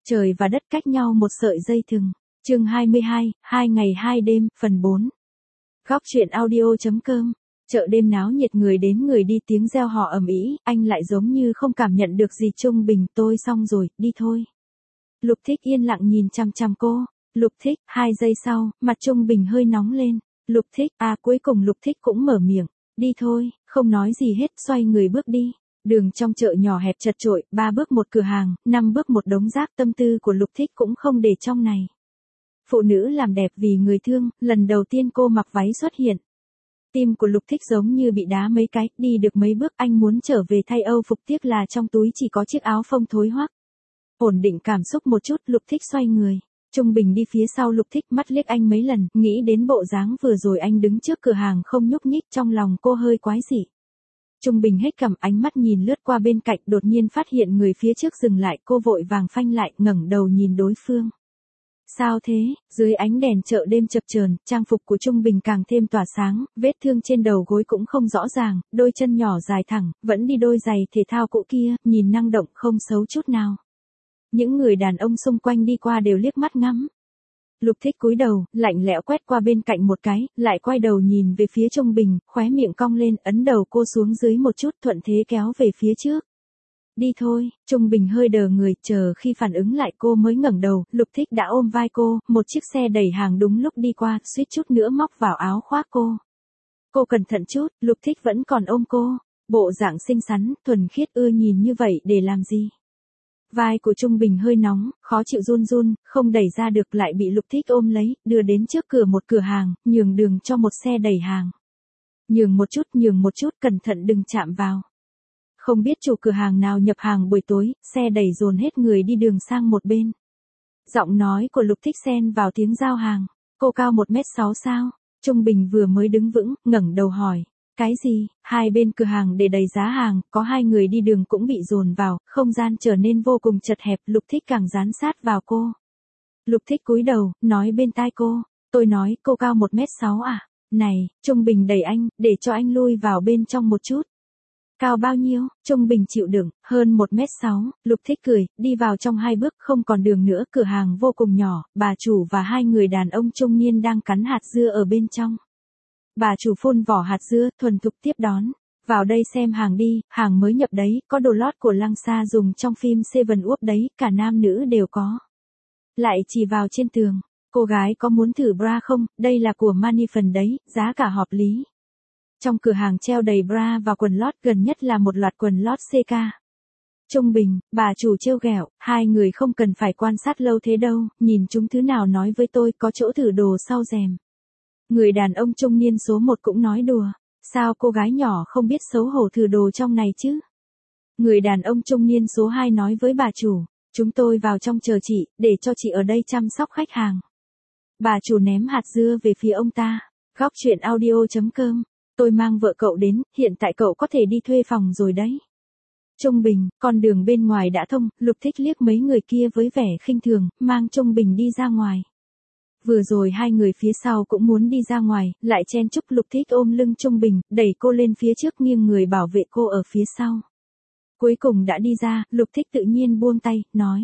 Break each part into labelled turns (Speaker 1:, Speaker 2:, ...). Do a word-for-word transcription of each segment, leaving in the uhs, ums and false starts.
Speaker 1: Trời và đất cách nhau một sợi dây thừng. Chương hai mươi hai, hai ngày hai đêm, phần bốn. Góc truyện audio.com. Chợ đêm náo nhiệt, người đến người đi, tiếng reo hò ầm ĩ, anh lại giống như không cảm nhận được gì. Trung Bình, tôi xong rồi, đi thôi. Lục Thích yên lặng nhìn chằm chằm cô. Lục Thích, hai giây sau, mặt Trung Bình hơi nóng lên. Lục Thích, à cuối cùng Lục Thích cũng mở miệng. Đi thôi, không nói gì hết, xoay người bước đi. Đường trong chợ nhỏ hẹp chật chội, ba bước một cửa hàng, năm bước một đống rác. Tâm tư của Lục Thích cũng không để trong này. Phụ nữ làm đẹp vì người thương, lần đầu tiên cô mặc váy xuất hiện. Tim của Lục Thích giống như bị đá mấy cái, đi được mấy bước anh muốn trở về thay âu phục, tiếc là trong túi chỉ có chiếc áo phông thối hoắc. Ổn định cảm xúc một chút, Lục Thích xoay người. Trung Bình đi phía sau Lục Thích, mắt liếc anh mấy lần, nghĩ đến bộ dáng vừa rồi anh đứng trước cửa hàng không nhúc nhích, trong lòng cô hơi quái dị. Trung Bình hết cầm, ánh mắt nhìn lướt qua bên cạnh, đột nhiên phát hiện người phía trước dừng lại, cô vội vàng phanh lại, ngẩng đầu nhìn đối phương. Sao thế? Dưới ánh đèn chợ đêm chập chờn, trang phục của Trung Bình càng thêm tỏa sáng, vết thương trên đầu gối cũng không rõ ràng, đôi chân nhỏ dài thẳng, vẫn đi đôi giày thể thao cũ kia, nhìn năng động không xấu chút nào. Những người đàn ông xung quanh đi qua đều liếc mắt ngắm. Lục Thích cúi đầu, lạnh lẽo quét qua bên cạnh một cái, lại quay đầu nhìn về phía Trung Bình, khóe miệng cong lên, ấn đầu cô xuống dưới một chút, thuận thế kéo về phía trước. Đi thôi. Trung Bình hơi đờ người, chờ khi phản ứng lại cô mới ngẩng đầu, Lục Thích đã ôm vai cô, một chiếc xe đẩy hàng đúng lúc đi qua, suýt chút nữa móc vào áo khoác cô. Cô cẩn thận chút, Lục Thích vẫn còn ôm cô, bộ dạng xinh xắn, thuần khiết, ưa nhìn như vậy để làm gì? Vai của Trung Bình hơi nóng, khó chịu run run, không đẩy ra được, lại bị Lục Thích ôm lấy, đưa đến trước cửa một cửa hàng, nhường đường cho một xe đẩy hàng. Nhường một chút, nhường một chút, cẩn thận đừng chạm vào. Không biết chủ cửa hàng nào nhập hàng buổi tối, xe đẩy dồn hết người đi đường sang một bên. Giọng nói của Lục Thích xen vào tiếng giao hàng. Cô cao một mét sáu sao? Trung Bình vừa mới đứng vững, ngẩng đầu hỏi. Cái gì? Hai bên cửa hàng để đầy giá hàng, có hai người đi đường cũng bị dồn vào, không gian trở nên vô cùng chật hẹp, Lục Thích càng dán sát vào cô. Lục Thích cúi đầu, nói bên tai cô. Tôi nói, cô cao một mét sáu à? Này, Trung Bình đẩy anh, để cho anh lui vào bên trong một chút. Cao bao nhiêu? Trung Bình chịu đựng, hơn một mét sáu, Lục Thích cười, đi vào trong hai bước, không còn đường nữa, cửa hàng vô cùng nhỏ, bà chủ và hai người đàn ông trung niên đang cắn hạt dưa ở bên trong. Bà chủ phun vỏ hạt dưa, thuần thục tiếp đón. Vào đây xem hàng đi, hàng mới nhập đấy, có đồ lót của Lăng Sa dùng trong phim Seven Up đấy, cả nam nữ đều có. Lại chỉ vào trên tường, cô gái có muốn thử bra không, đây là của Manifan đấy, giá cả hợp lý. Trong cửa hàng treo đầy bra và quần lót, gần nhất là một loạt quần lót xê ca. Trung Bình, bà chủ trêu ghẹo, hai người không cần phải quan sát lâu thế đâu, nhìn chúng thứ nào nói với tôi, có chỗ thử đồ sau rèm. Người đàn ông trung niên số một cũng nói đùa, sao cô gái nhỏ không biết xấu hổ thử đồ trong này chứ? Người đàn ông trung niên số hai nói với bà chủ, chúng tôi vào trong chờ chị, để cho chị ở đây chăm sóc khách hàng. Bà chủ ném hạt dưa về phía ông ta. Góc truyện audio.com. Tôi mang vợ cậu đến, hiện tại cậu có thể đi thuê phòng rồi đấy. Trung Bình, con đường bên ngoài đã thông, Lục Thích liếc mấy người kia với vẻ khinh thường, mang Trung Bình đi ra ngoài. Vừa rồi hai người phía sau cũng muốn đi ra ngoài, lại chen chúc, Lục Thích ôm lưng Trung Bình, đẩy cô lên phía trước, nghiêng người bảo vệ cô ở phía sau. Cuối cùng đã đi ra, Lục Thích tự nhiên buông tay, nói.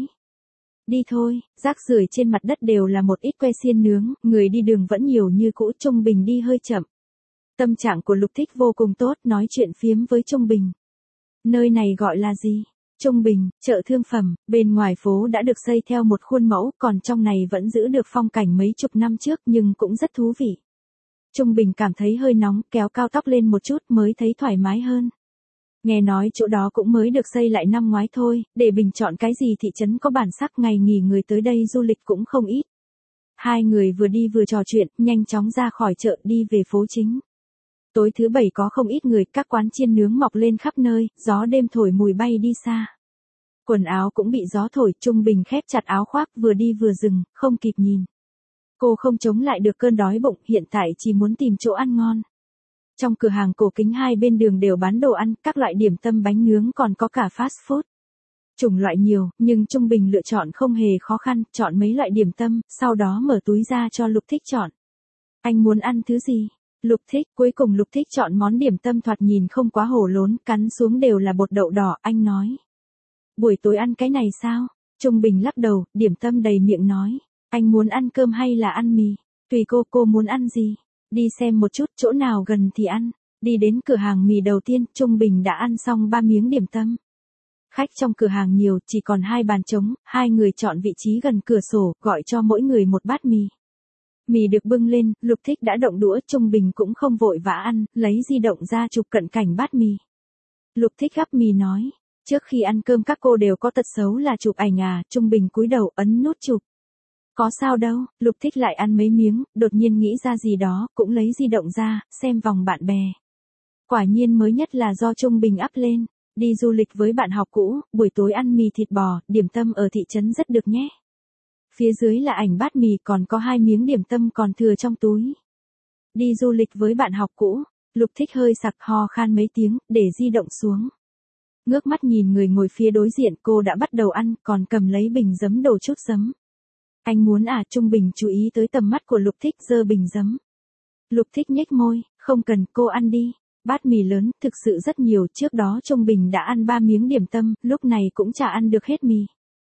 Speaker 1: Đi thôi, rác rưởi trên mặt đất đều là một ít que xiên nướng, người đi đường vẫn nhiều như cũ. Trung Bình đi hơi chậm. Tâm trạng của Lục Thích vô cùng tốt, nói chuyện phiếm với Trung Bình. Nơi này gọi là gì? Trung Bình, chợ thương phẩm, bên ngoài phố đã được xây theo một khuôn mẫu, còn trong này vẫn giữ được phong cảnh mấy chục năm trước, nhưng cũng rất thú vị. Trung Bình cảm thấy hơi nóng, kéo cao tóc lên một chút mới thấy thoải mái hơn. Nghe nói chỗ đó cũng mới được xây lại năm ngoái thôi, để bình chọn cái gì thị trấn có bản sắc, ngày nghỉ người tới đây du lịch cũng không ít. Hai người vừa đi vừa trò chuyện, nhanh chóng ra khỏi chợ đi về phố chính. Tối thứ bảy có không ít người, các quán chiên nướng mọc lên khắp nơi, gió đêm thổi mùi bay đi xa. Quần áo cũng bị gió thổi, Trung Bình khép chặt áo khoác, vừa đi vừa dừng, không kịp nhìn. Cô không chống lại được cơn đói bụng, hiện tại chỉ muốn tìm chỗ ăn ngon. Trong cửa hàng cổ kính hai bên đường đều bán đồ ăn, các loại điểm tâm, bánh nướng, còn có cả fast food. Chủng loại nhiều, nhưng Trung Bình lựa chọn không hề khó khăn, chọn mấy loại điểm tâm, sau đó mở túi ra cho Lục Thích chọn. Anh muốn ăn thứ gì? Lục Thích, cuối cùng Lục Thích chọn món điểm tâm thoạt nhìn không quá hổ lốn, cắn xuống đều là bột đậu đỏ, anh nói. Buổi tối ăn cái này sao? Trung Bình lắc đầu, điểm tâm đầy miệng nói. Anh muốn ăn cơm hay là ăn mì? Tùy cô, cô muốn ăn gì? Đi xem một chút, chỗ nào gần thì ăn. Đi đến cửa hàng mì đầu tiên, Trung Bình đã ăn xong ba miếng điểm tâm. Khách trong cửa hàng nhiều, chỉ còn hai bàn trống, hai người chọn vị trí gần cửa sổ, gọi cho mỗi người một bát mì. Mì được bưng lên, Lục Thích đã động đũa, Trung Bình cũng không vội vã ăn, lấy di động ra chụp cận cảnh bát mì. Lục Thích gắp mì nói, trước khi ăn cơm các cô đều có tật xấu là chụp ảnh à, Trung Bình cúi đầu ấn nút chụp. Có sao đâu, Lục Thích lại ăn mấy miếng, đột nhiên nghĩ ra gì đó, cũng lấy di động ra, xem vòng bạn bè. Quả nhiên mới nhất là do Trung Bình up lên, đi du lịch với bạn học cũ, buổi tối ăn mì thịt bò, điểm tâm ở thị trấn rất được nhé. Phía dưới là ảnh bát mì còn có hai miếng điểm tâm còn thừa trong túi. Đi du lịch với bạn học cũ, Lục Thích hơi sặc ho khan mấy tiếng, để di động xuống. Ngước mắt nhìn người ngồi phía đối diện, cô đã bắt đầu ăn, còn cầm lấy bình giấm đổ chút giấm. Anh muốn à? Trung Bình chú ý tới tầm mắt của Lục Thích, giơ bình giấm. Lục Thích nhếch môi, không cần, cô ăn đi. Bát mì lớn, thực sự rất nhiều, trước đó Trung Bình đã ăn ba miếng điểm tâm, lúc này cũng chả ăn được hết mì.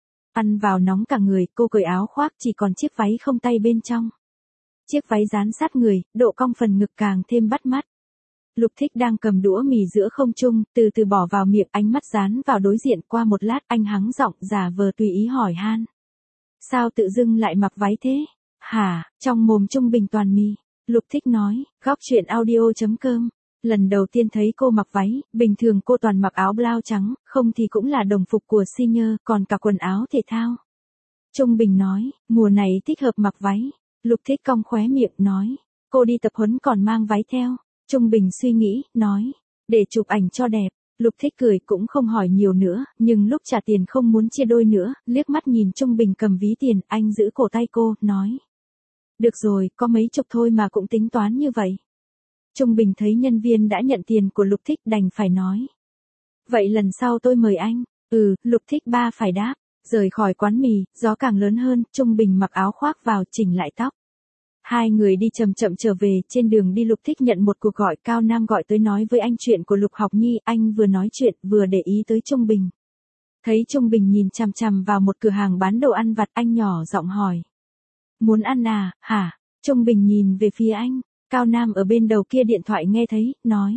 Speaker 1: Ăn vào nóng cả người, cô cởi áo khoác, chỉ còn chiếc váy không tay bên trong. Chiếc váy dán sát người, độ cong phần ngực càng thêm bắt mắt. Lục Thích đang cầm đũa mì giữa không trung, từ từ bỏ vào miệng, ánh mắt dán vào đối diện, qua một lát anh hắng giọng giả vờ tùy ý hỏi han. Sao tự dưng lại mặc váy thế? Hả? Trong mồm Trung Bình toàn mì. Lục Thích nói, góc truyện audio chấm com. Lần đầu tiên thấy cô mặc váy, bình thường cô toàn mặc áo blau trắng, không thì cũng là đồng phục của senior, còn cả quần áo thể thao. Trung Bình nói, mùa này thích hợp mặc váy. Lục Thích cong khóe miệng, nói, cô đi tập huấn còn mang váy theo. Trung Bình suy nghĩ, nói, để chụp ảnh cho đẹp. Lục Thích cười cũng không hỏi nhiều nữa, nhưng lúc trả tiền không muốn chia đôi nữa, liếc mắt nhìn Trung Bình cầm ví tiền, anh giữ cổ tay cô, nói. Được rồi, có mấy chục thôi mà cũng tính toán như vậy. Trung Bình thấy nhân viên đã nhận tiền của Lục Thích đành phải nói. Vậy lần sau tôi mời anh. Ừ, Lục Thích ba phải đáp. Rời khỏi quán mì, gió càng lớn hơn, Trung Bình mặc áo khoác vào, chỉnh lại tóc. Hai người đi chậm chậm trở về, trên đường đi Lục Thích nhận một cuộc gọi, Cao Nam gọi tới nói với anh chuyện của Lục Học Nhi, anh vừa nói chuyện, vừa để ý tới Trung Bình. Thấy Trung Bình nhìn chằm chằm vào một cửa hàng bán đồ ăn vặt, anh nhỏ giọng hỏi. Muốn ăn à, hả? Trung Bình nhìn về phía anh, Cao Nam ở bên đầu kia điện thoại nghe thấy, nói.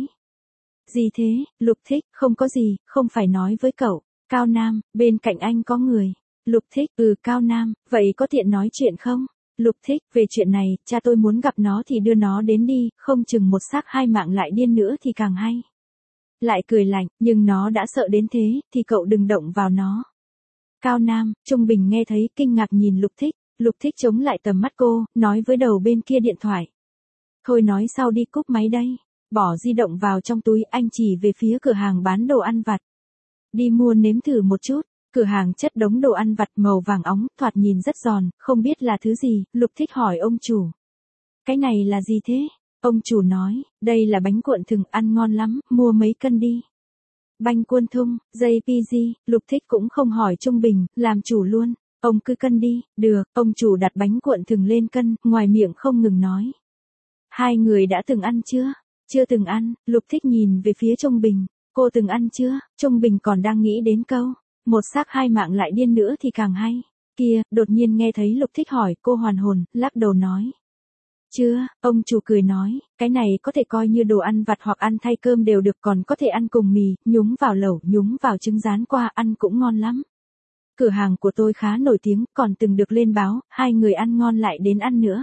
Speaker 1: Gì thế? Lục Thích, không có gì, không phải nói với cậu. Cao Nam, bên cạnh anh có người. Lục Thích, ừ Cao Nam, vậy có tiện nói chuyện không? Lục Thích, về chuyện này, cha tôi muốn gặp nó thì đưa nó đến đi, không chừng một xác hai mạng lại điên nữa thì càng hay. Lại cười lạnh, nhưng nó đã sợ đến thế, thì cậu đừng động vào nó. Cao Nam, Trung Bình nghe thấy kinh ngạc nhìn Lục Thích, Lục Thích chống lại tầm mắt cô, nói với đầu bên kia điện thoại. Thôi nói sau đi, cúp máy đây. Bỏ di động vào trong túi, anh chỉ về phía cửa hàng bán đồ ăn vặt. Đi mua nếm thử một chút. Cửa hàng chất đống đồ ăn vặt màu vàng óng, thoạt nhìn rất giòn, không biết là thứ gì, Lục Thích hỏi ông chủ. Cái này là gì thế? Ông chủ nói, đây là bánh cuộn thừng, ăn ngon lắm, mua mấy cân đi. Bánh cuộn thung, gi pê giê, Lục Thích cũng không hỏi Trung Bình, làm chủ luôn, ông cứ cân đi, được, ông chủ đặt bánh cuộn thừng lên cân, ngoài miệng không ngừng nói. Hai người đã từng ăn chưa? Chưa từng ăn, Lục Thích nhìn về phía Trung Bình, cô từng ăn chưa? Trung Bình còn đang nghĩ đến câu. Một xác hai mạng lại điên nữa thì càng hay. Kia, đột nhiên nghe thấy Lục Thích hỏi, cô hoàn hồn, lắc đầu nói. Chưa, ông chủ cười nói, cái này có thể coi như đồ ăn vặt hoặc ăn thay cơm đều được, còn có thể ăn cùng mì, nhúng vào lẩu, nhúng vào trứng rán qua, ăn cũng ngon lắm. Cửa hàng của tôi khá nổi tiếng, còn từng được lên báo, hai người ăn ngon lại đến ăn nữa.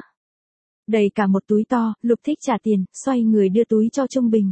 Speaker 1: Đầy cả một túi to, Lục Thích trả tiền, xoay người đưa túi cho Trung Bình.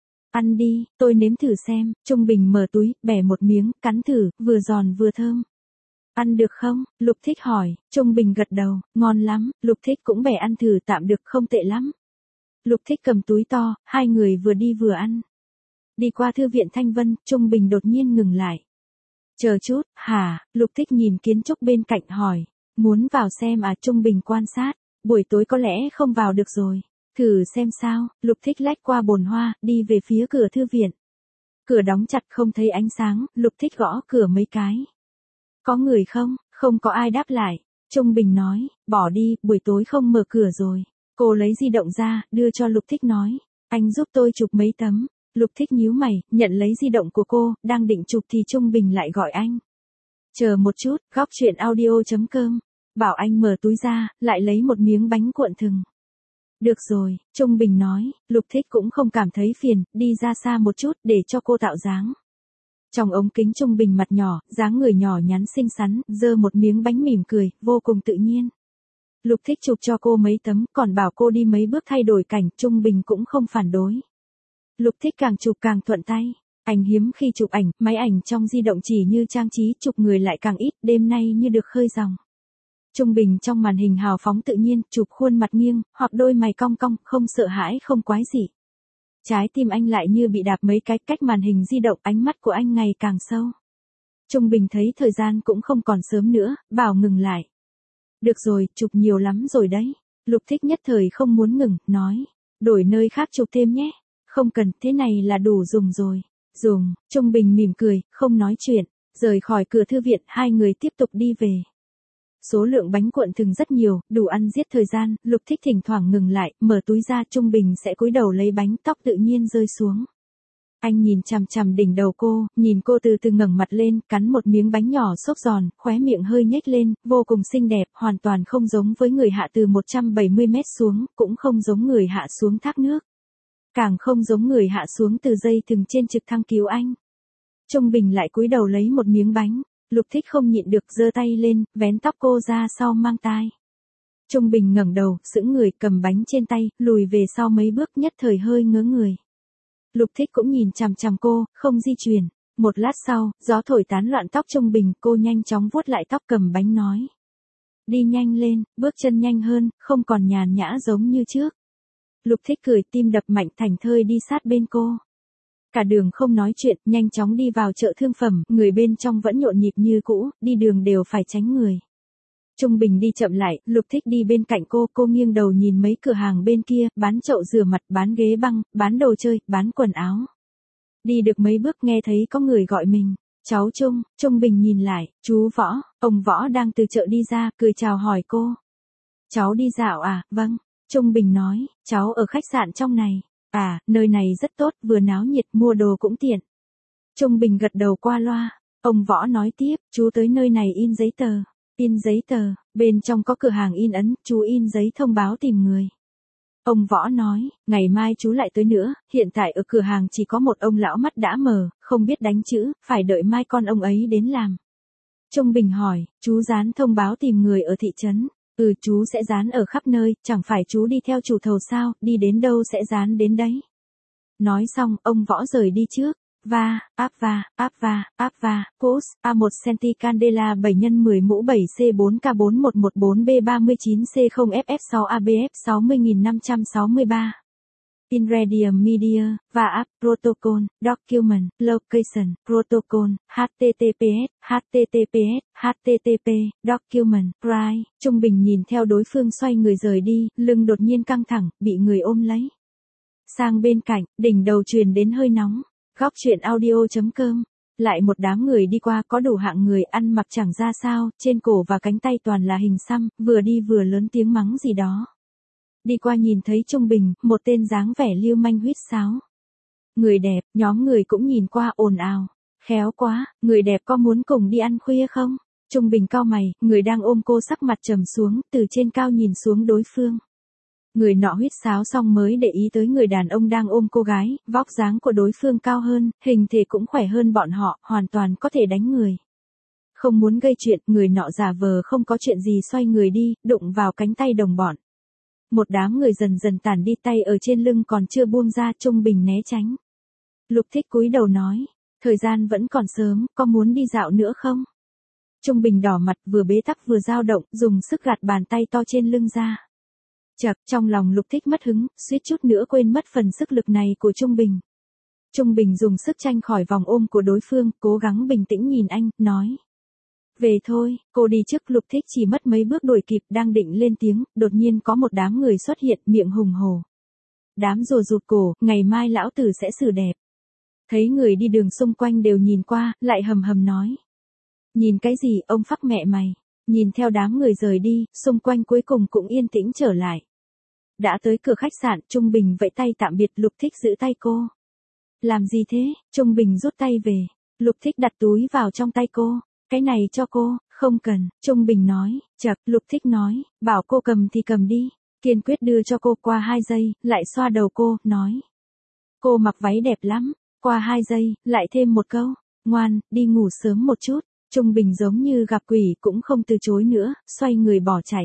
Speaker 1: Ăn đi, tôi nếm thử xem. Trung Bình mở túi, bẻ một miếng, cắn thử, vừa giòn vừa thơm. Ăn được không? Lục Thích hỏi. Trung Bình gật đầu, ngon lắm. Lục Thích cũng bẻ ăn thử, tạm được, không tệ lắm. Lục Thích cầm túi to, hai người vừa đi vừa ăn. Đi qua thư viện Thanh Vân, Trung Bình đột nhiên ngừng lại. Chờ chút, hả? Lục Thích nhìn kiến trúc bên cạnh hỏi. Muốn vào xem à? Trung Bình quan sát. Buổi tối có lẽ không vào được rồi. Thử xem sao, Lục Thích lách qua bồn hoa, đi về phía cửa thư viện. Cửa đóng chặt không thấy ánh sáng, Lục Thích gõ cửa mấy cái. Có người không? Không có ai đáp lại. Trung Bình nói, bỏ đi, buổi tối không mở cửa rồi. Cô lấy di động ra, đưa cho Lục Thích nói, anh giúp tôi chụp mấy tấm. Lục Thích nhíu mày, nhận lấy di động của cô, đang định chụp thì Trung Bình lại gọi anh. Chờ một chút, góc chuyện audio.com. Bảo anh mở túi ra, lại lấy một miếng bánh cuộn thừng. Được rồi, Trung Bình nói, Lục Thích cũng không cảm thấy phiền, đi ra xa một chút để cho cô tạo dáng. Trong ống kính Trung Bình mặt nhỏ, dáng người nhỏ nhắn xinh xắn, giơ một miếng bánh mỉm cười, vô cùng tự nhiên. Lục Thích chụp cho cô mấy tấm, còn bảo cô đi mấy bước thay đổi cảnh, Trung Bình cũng không phản đối. Lục Thích càng chụp càng thuận tay. Anh hiếm khi chụp ảnh, máy ảnh trong di động chỉ như trang trí, chụp người lại càng ít, đêm nay như được khơi dòng. Trung Bình trong màn hình hào phóng tự nhiên, chụp khuôn mặt nghiêng, hoặc đôi mày cong cong, không sợ hãi không quái gì. Trái tim anh lại như bị đạp mấy cái, cách màn hình di động, ánh mắt của anh ngày càng sâu. Trung Bình thấy thời gian cũng không còn sớm nữa, bảo ngừng lại. Được rồi, chụp nhiều lắm rồi đấy. Lục Thích nhất thời không muốn ngừng, nói. Đổi nơi khác chụp thêm nhé. Không cần, thế này là đủ dùng rồi. Dùng, Trung Bình mỉm cười, không nói chuyện. Rời khỏi cửa thư viện, hai người tiếp tục đi về. Số lượng bánh cuộn thừng rất nhiều, đủ ăn giết thời gian, Lục Thích thỉnh thoảng ngừng lại, mở túi ra, Trung Bình sẽ cúi đầu lấy bánh, tóc tự nhiên rơi xuống. Anh nhìn chằm chằm đỉnh đầu cô, nhìn cô từ từ ngẩng mặt lên, cắn một miếng bánh nhỏ xốp giòn, khóe miệng hơi nhếch lên, vô cùng xinh đẹp, hoàn toàn không giống với người hạ từ một trăm bảy mươi mét xuống, cũng không giống người hạ xuống thác nước. Càng không giống người hạ xuống từ dây thừng trên trực thăng cứu anh. Trung Bình lại cúi đầu lấy một miếng bánh. Lục Thích không nhịn được giơ tay lên, vén tóc cô ra sau mang tai. Trung Bình ngẩng đầu, sững người, cầm bánh trên tay, lùi về sau mấy bước, nhất thời hơi ngớ người. Lục Thích cũng nhìn chằm chằm cô, không di chuyển. Một lát sau, gió thổi tán loạn tóc Trung Bình, cô nhanh chóng vuốt lại tóc, cầm bánh nói. Đi nhanh lên, bước chân nhanh hơn, không còn nhàn nhã giống như trước. Lục Thích cười, tim đập mạnh, thảnh thơi đi sát bên cô. Cả đường không nói chuyện, nhanh chóng đi vào chợ thương phẩm, người bên trong vẫn nhộn nhịp như cũ, đi đường đều phải tránh người. Trung Bình đi chậm lại, Lục Thích đi bên cạnh cô, cô nghiêng đầu nhìn mấy cửa hàng bên kia, bán chậu rửa mặt, bán ghế băng, bán đồ chơi, bán quần áo. Đi được mấy bước nghe thấy có người gọi mình. Cháu Trung, Trung Bình nhìn lại, chú Võ, ông Võ đang từ chợ đi ra, cười chào hỏi cô. Cháu đi dạo à, vâng. Trung Bình nói, cháu ở khách sạn trong này. À, nơi này rất tốt, vừa náo nhiệt, mua đồ cũng tiện. Trung Bình gật đầu qua loa. Ông Võ nói tiếp, chú tới nơi này in giấy tờ. In giấy tờ, bên trong có cửa hàng in ấn, chú in giấy thông báo tìm người. Ông Võ nói, ngày mai chú lại tới nữa, hiện tại ở cửa hàng chỉ có một ông lão mắt đã mờ, không biết đánh chữ, phải đợi mai con ông ấy đến làm. Trung Bình hỏi, chú dán thông báo tìm người ở thị trấn. Ừ, chú sẽ dán ở khắp nơi, chẳng phải chú đi theo chủ thầu sao, đi đến đâu sẽ dán đến đấy. Nói xong, ông Võ rời đi trước. Va, áp va, áp va, áp va, post, A một centi candela bảy nhân mười mũ bảy C bốn K bốn một một bốn B ba chín C không F F sáu A B F sáu mươi nghìn năm trăm sáu mươi ba. Inredium Media, và App, Protocol, Document, Location, Protocol, HTTPS, HTTPS, HTTP, Document, Price. Trung Bình nhìn theo đối phương xoay người rời đi, lưng đột nhiên căng thẳng, bị người ôm lấy. Sang bên cạnh, đỉnh đầu truyền đến hơi nóng. Góc chuyện audio.com. Lại một đám người đi qua, có đủ hạng người ăn mặc chẳng ra sao, trên cổ và cánh tay toàn là hình xăm, vừa đi vừa lớn tiếng mắng gì đó. Đi qua nhìn thấy Trung Bình, một tên dáng vẻ lưu manh huýt sáo. Người đẹp, nhóm người cũng nhìn qua ồn ào. Khéo quá, người đẹp có muốn cùng đi ăn khuya không? Trung Bình cau mày, người đang ôm cô sắc mặt trầm xuống, từ trên cao nhìn xuống đối phương. Người nọ huýt sáo xong mới để ý tới người đàn ông đang ôm cô gái, vóc dáng của đối phương cao hơn, hình thể cũng khỏe hơn bọn họ, hoàn toàn có thể đánh người. Không muốn gây chuyện, người nọ giả vờ không có chuyện gì xoay người đi, đụng vào cánh tay đồng bọn. Một đám người dần dần tản đi, tay ở trên lưng còn chưa buông ra, Trung Bình né tránh. Lục Thích cúi đầu nói, thời gian vẫn còn sớm, có muốn đi dạo nữa không? Trung Bình đỏ mặt, vừa bế tắc vừa dao động, dùng sức gạt bàn tay to trên lưng ra. Chậc, trong lòng Lục Thích mất hứng, suýt chút nữa quên mất phần sức lực này của Trung Bình. Trung Bình dùng sức tranh khỏi vòng ôm của đối phương, cố gắng bình tĩnh nhìn anh, nói. Về thôi, cô đi trước. Lục Thích chỉ mất mấy bước đuổi kịp, đang định lên tiếng, đột nhiên có một đám người xuất hiện, miệng hùng hổ. Đám rùa rụt cổ, ngày mai lão tử sẽ xử đẹp. Thấy người đi đường xung quanh đều nhìn qua, lại hầm hầm nói. Nhìn cái gì, ông phắc mẹ mày. Nhìn theo đám người rời đi, xung quanh cuối cùng cũng yên tĩnh trở lại. Đã tới cửa khách sạn, Trung Bình vẫy tay tạm biệt, Lục Thích giữ tay cô. Làm gì thế? Trung Bình rút tay về. Lục Thích đặt túi vào trong tay cô. cái này cho cô, không cần, Trung Bình nói, chậc, Lục Thích nói, bảo cô cầm thì cầm đi, kiên quyết đưa cho cô. Qua hai giây, lại xoa đầu cô, nói. Cô mặc váy đẹp lắm, qua hai giây, lại thêm một câu, ngoan, đi ngủ sớm một chút. Trung Bình giống như gặp quỷ cũng không từ chối nữa, xoay người bỏ chạy.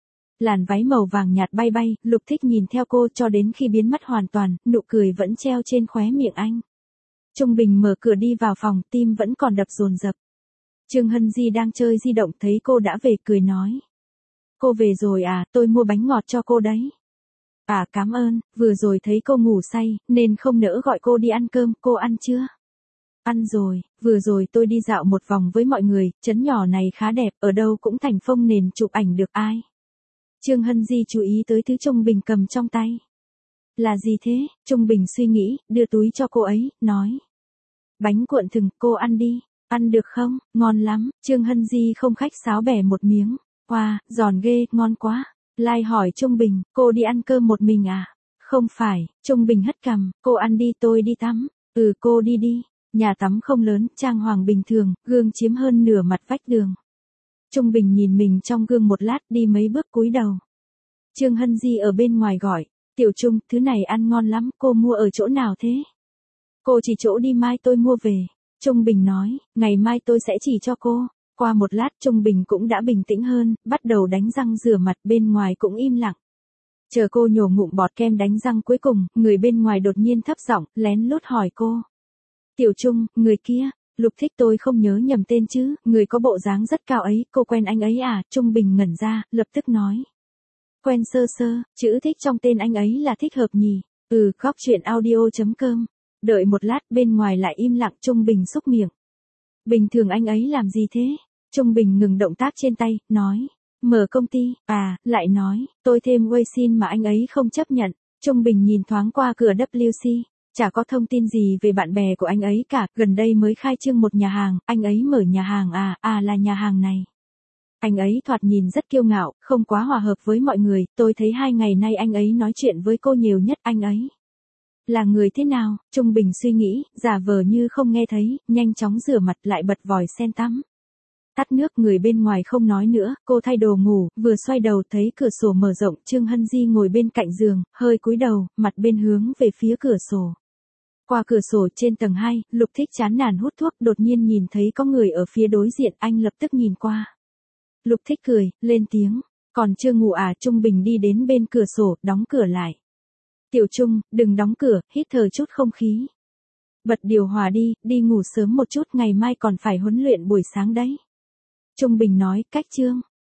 Speaker 1: Làn váy màu vàng nhạt bay bay, Lục Thích nhìn theo cô cho đến khi biến mất hoàn toàn, nụ cười vẫn treo trên khóe miệng anh. Trung Bình mở cửa đi vào phòng, tim vẫn còn đập dồn dập. Trương Hân Di đang chơi di động thấy cô đã về cười nói. Cô về rồi à, tôi mua bánh ngọt cho cô đấy. À cảm ơn, vừa rồi thấy cô ngủ say, nên không nỡ gọi cô đi ăn cơm, cô ăn chưa? Ăn rồi, vừa rồi tôi đi dạo một vòng với mọi người, trấn nhỏ này khá đẹp, ở đâu cũng thành phông nền chụp ảnh được ai. Trương Hân Di chú ý tới thứ Trung Bình cầm trong tay. Là gì thế? Trung Bình suy nghĩ, đưa túi cho cô ấy, nói. Bánh cuộn thừng, cô ăn đi, ăn được không? Ngon lắm, Trương Hân Di không khách sáo bẻ một miếng. Wow, giòn ghê, ngon quá. Lai hỏi Trung Bình, cô đi ăn cơm một mình à? Không phải, Trung Bình hất cằm, cô ăn đi tôi đi tắm. Ừ cô đi đi. Nhà tắm không lớn, trang hoàng bình thường, gương chiếm hơn nửa mặt vách tường. Trung Bình nhìn mình trong gương một lát đi mấy bước cúi đầu. Trương Hân Di ở bên ngoài gọi, Tiểu Trung, thứ này ăn ngon lắm, cô mua ở chỗ nào thế? Cô chỉ chỗ đi mai tôi mua về. Trung Bình nói, ngày mai tôi sẽ chỉ cho cô. Qua một lát Trung Bình cũng đã bình tĩnh hơn, bắt đầu đánh răng rửa mặt, bên ngoài cũng im lặng. Chờ cô nhổ ngụm bọt kem đánh răng cuối cùng, người bên ngoài đột nhiên thấp giọng, lén lút hỏi cô. Tiểu Trung, người kia, Lục Thích tôi không nhớ nhầm tên chứ, người có bộ dáng rất cao ấy, cô quen anh ấy à? Trung Bình ngẩn ra, lập tức nói. Quen sơ sơ, chữ Thích trong tên anh ấy là thích hợp nhỉ? Ừ, góc chuyện audio chấm com. Đợi một lát bên ngoài lại im lặng. Trung Bình xúc miệng. Bình thường anh ấy làm gì thế? Trung Bình ngừng động tác trên tay, nói. Mở công ty, à, lại nói, tôi thêm Weixin mà anh ấy không chấp nhận. Trung Bình nhìn thoáng qua cửa W C. Chả có thông tin gì về bạn bè của anh ấy cả, gần đây mới khai trương một nhà hàng, anh ấy mở nhà hàng à, à là nhà hàng này. Anh ấy thoạt nhìn rất kiêu ngạo, không quá hòa hợp với mọi người, tôi thấy hai ngày nay anh ấy nói chuyện với cô nhiều nhất. Anh ấy là người thế nào? Trung Bình suy nghĩ, giả vờ như không nghe thấy, nhanh chóng rửa mặt lại bật vòi sen tắm. Tắt nước, người bên ngoài không nói nữa, cô thay đồ ngủ, vừa xoay đầu thấy cửa sổ mở rộng, Trương Hân Di ngồi bên cạnh giường, hơi cúi đầu, mặt bên hướng về phía cửa sổ. Qua cửa sổ trên tầng hai, Lục Thích chán nản hút thuốc, đột nhiên nhìn thấy có người ở phía đối diện, anh lập tức nhìn qua. Lục Thích cười, lên tiếng, còn chưa ngủ à? Trung Bình đi đến bên cửa sổ, đóng cửa lại. Tiểu Trung, đừng đóng cửa, hít thở chút không khí. Bật điều hòa đi, đi ngủ sớm một chút, ngày mai còn phải huấn luyện buổi sáng đấy. Trung Bình nói, cách chương.